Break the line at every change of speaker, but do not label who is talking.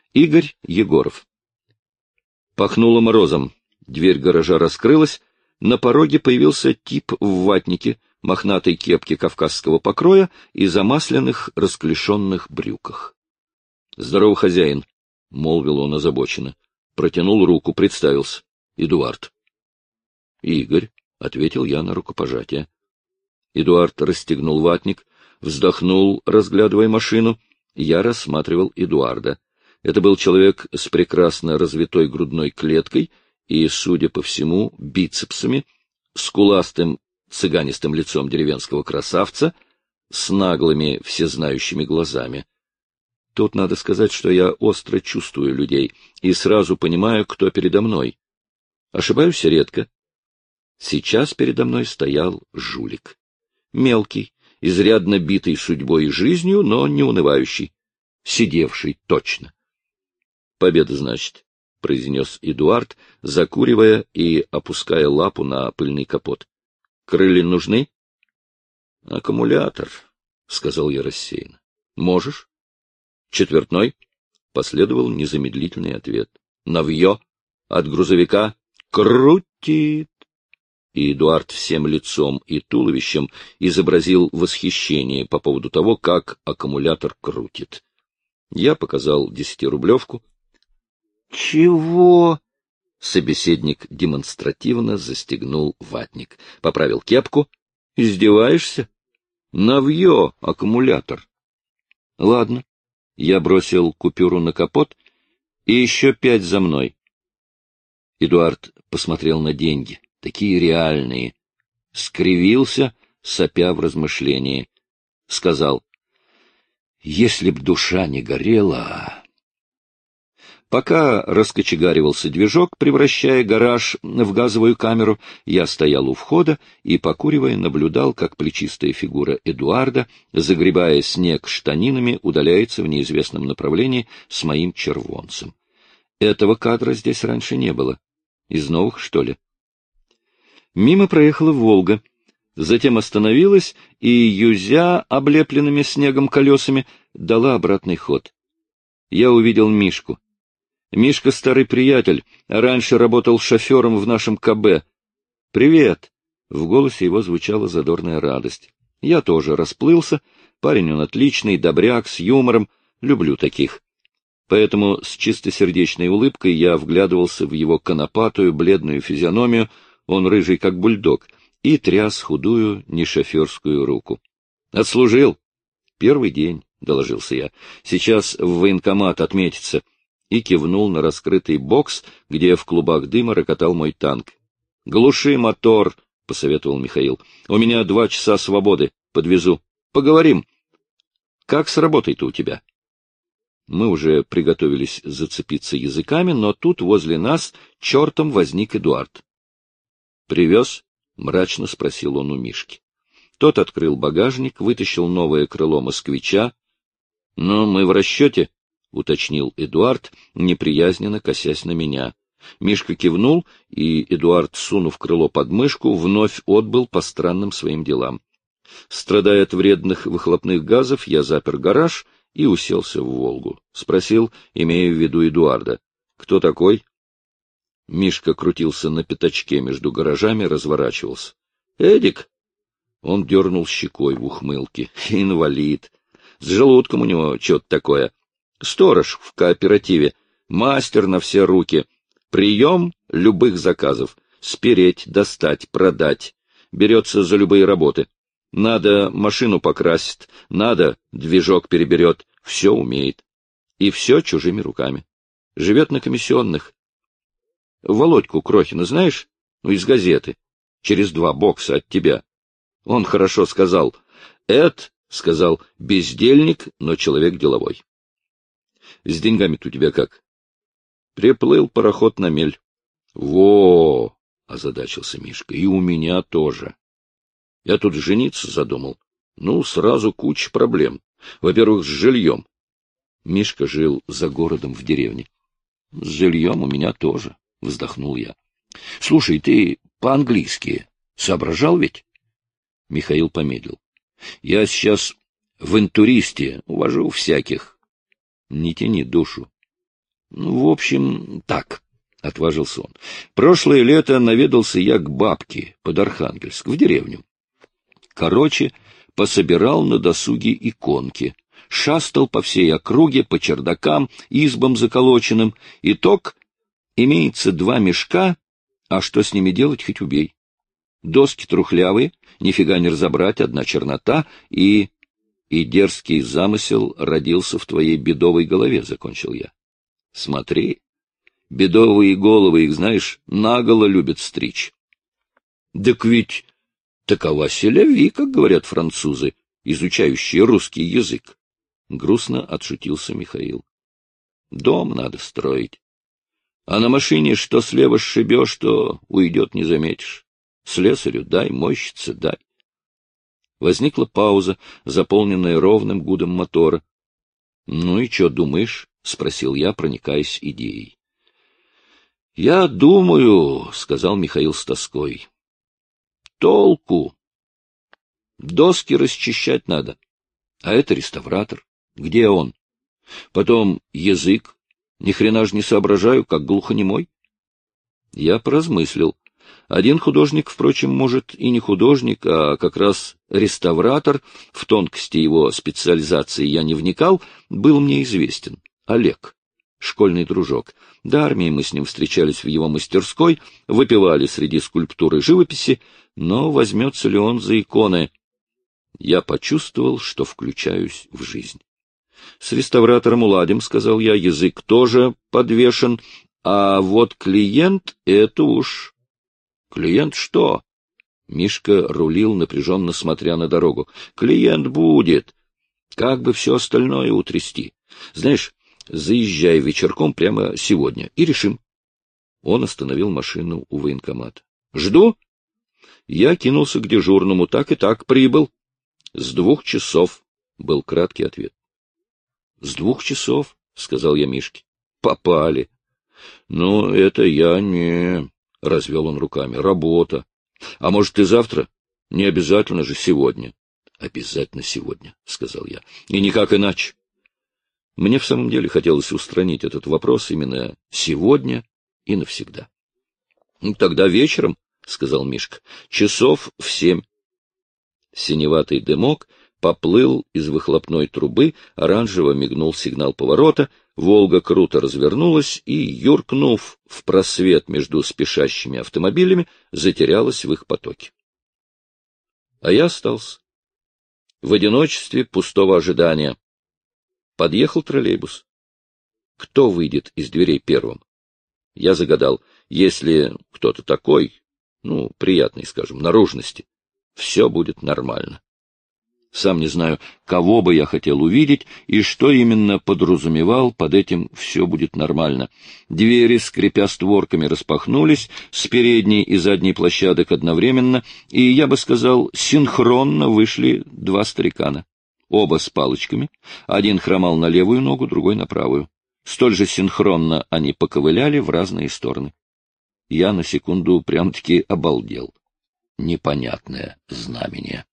Игорь Егоров. Пахнуло морозом. Дверь гаража раскрылась. На пороге появился тип в ватнике, мохнатой кепке кавказского покроя и замасленных расклешенных брюках. — Здорово, хозяин, — молвил он озабоченно. Протянул руку, представился. — Эдуард. — Игорь, — ответил я на рукопожатие. Эдуард расстегнул ватник, вздохнул, разглядывая машину. Я рассматривал Эдуарда. Это был человек с прекрасно развитой грудной клеткой и, судя по всему, бицепсами, скуластым цыганистым лицом деревенского красавца, с наглыми всезнающими глазами. Тут надо сказать, что я остро чувствую людей и сразу понимаю, кто передо мной. Ошибаюсь редко. Сейчас передо мной стоял жулик. Мелкий, изрядно битый судьбой и жизнью, но не унывающий. Сидевший точно. Победа, значит, — произнес Эдуард, закуривая и опуская лапу на пыльный капот. — Крылья нужны? — Аккумулятор, — сказал я рассеянно. — Можешь? — Четвертной? — последовал незамедлительный ответ. — Навье? От грузовика? Крутит! И Эдуард всем лицом и туловищем изобразил восхищение по поводу того, как аккумулятор крутит. Я показал 10-рублевку. — Чего? — собеседник демонстративно застегнул ватник, поправил кепку. — Издеваешься? — Навье аккумулятор. — Ладно. Я бросил купюру на капот. И еще 5 за мной. Эдуард посмотрел на деньги, такие реальные. Скривился, сопя в размышлении. Сказал: — Если б душа не горела... Пока раскочегаривался движок, превращая гараж в газовую камеру, я стоял у входа и, покуривая, наблюдал, как плечистая фигура Эдуарда, загребая снег штанинами, удаляется в неизвестном направлении с моим червонцем. Этого кадра здесь раньше не было. Из новых, что ли? Мимо проехала «Волга», затем остановилась и, юзя облепленными снегом колесами, дала обратный ход. Я увидел Мишку. Мишка — старый приятель, раньше работал шофером в нашем КБ. «Привет!» — в голосе его звучала задорная радость. Я тоже расплылся. Парень он отличный, добряк, с юмором. Люблю таких. Поэтому с чистосердечной улыбкой я вглядывался в его конопатую, бледную физиономию, он рыжий, как бульдог, и тряс худую, нешоферскую руку. «Отслужил?» «Первый день», — доложился я. «Сейчас в военкомат отметится». И кивнул на раскрытый бокс, где в клубах дыма рокотал мой танк. — Глуши мотор, — посоветовал Михаил. — У меня 2 часа свободы. Подвезу. Поговорим. Как с работой-то у тебя? Мы уже приготовились зацепиться языками, но тут возле нас чертом возник Эдуард. — Привез? — мрачно спросил он у Мишки. Тот открыл багажник, вытащил новое крыло москвича. — Ну, мы в расчете? — уточнил Эдуард, неприязненно косясь на меня. Мишка кивнул, и Эдуард, сунув крыло под мышку, вновь отбыл по странным своим делам. Страдая от вредных выхлопных газов, я запер гараж и уселся в «Волгу». Спросил, имея в виду Эдуарда: — Кто такой? Мишка крутился на пятачке между гаражами, разворачивался. — Эдик! Он дернул щекой в ухмылке. — Инвалид. С желудком у него что-то такое. Сторож в кооперативе, мастер на все руки. Прием любых заказов. Спереть, достать, продать. Берется за любые работы. Надо машину покрасит, надо движок переберет. Все умеет. И все чужими руками. Живет на комиссионных. Володьку Крохина знаешь? Ну, из газеты. Через 2 бокса от тебя. Он хорошо сказал. Эд, сказал, бездельник, но человек деловой. С деньгами-то у тебя как? Приплыл пароход на мель. Во! Озадачился Мишка. И у меня тоже. Я тут жениться задумал. Ну, сразу куча проблем. Во-первых, с жильем. Мишка жил за городом в деревне. С жильем у меня тоже, вздохнул я. Слушай, ты по-английски соображал ведь? Михаил помедлил. Я сейчас в интуристе увожу всяких. Не тяни душу. В общем, так, — отважился он. Прошлое лето наведался я к бабке под Архангельск, в деревню. Короче, пособирал на досуге иконки, шастал по всей округе, по чердакам, избам заколоченным. Итог — имеется 2 мешка, а что с ними делать, хоть убей. Доски трухлявые, нифига не разобрать, одна чернота, и дерзкий замысел родился в твоей бедовой голове, — закончил я. Смотри, бедовые головы их, знаешь, наголо любят стричь. Так ведь такова селяви, как говорят французы, изучающие русский язык. Грустно отшутился Михаил. Дом надо строить. А на машине что слева сшибешь, то уйдет, не заметишь. Слесарю дай, мойщице дай. Возникла пауза, заполненная ровным гудом мотора. — Ну и что думаешь? — спросил я, проникаясь идеей. — Я думаю, — сказал Михаил с тоской. — Толку. Доски расчищать надо. А это реставратор. Где он? Потом язык. Ни хрена ж не соображаю, как глухонемой. Я поразмыслил. Один художник, впрочем, может, и не художник, а как раз реставратор, в тонкости его специализации я не вникал, был мне известен. Олег, школьный дружок. До армии мы с ним встречались в его мастерской, выпивали среди скульптуры живописи, но возьмется ли он за иконы? Я почувствовал, что включаюсь в жизнь. — С реставратором уладим, — сказал я, — язык тоже подвешен, а вот клиент — это уж... — Клиент что? Мишка рулил, напряженно смотря на дорогу. — Клиент будет. Как бы все остальное утрясти. Знаешь, заезжай вечерком прямо сегодня и решим. Он остановил машину у военкомата. — Жду? Я кинулся к дежурному. Так и так, прибыл. — С 2 часов, — был краткий ответ. — С 2 часов, — сказал я Мишке. — Попали. — Ну, это я не... — развел он руками. — Работа. — А может, и завтра? — Не обязательно же сегодня. — Обязательно сегодня, — сказал я. — И никак иначе. Мне в самом деле хотелось устранить этот вопрос именно сегодня и навсегда. — Ну, тогда вечером, — сказал Мишка, — часов в 7. Синеватый дымок поплыл из выхлопной трубы, оранжево мигнул сигнал поворота, «Волга» круто развернулась и, юркнув в просвет между спешащими автомобилями, затерялась в их потоке. А я остался в одиночестве пустого ожидания. Подъехал троллейбус. Кто выйдет из дверей первым? Я загадал, если кто-то такой, приятный, скажем, наружности, все будет нормально. Сам не знаю, кого бы я хотел увидеть и что именно подразумевал под этим «все будет нормально». Двери, скрипя створками, распахнулись с передней и задней площадок одновременно, и, я бы сказал, синхронно вышли 2 старикана. Оба с палочками. Один хромал на левую ногу, другой на правую. Столь же синхронно они поковыляли в разные стороны. Я на секунду прям-таки обалдел. Непонятное знамение.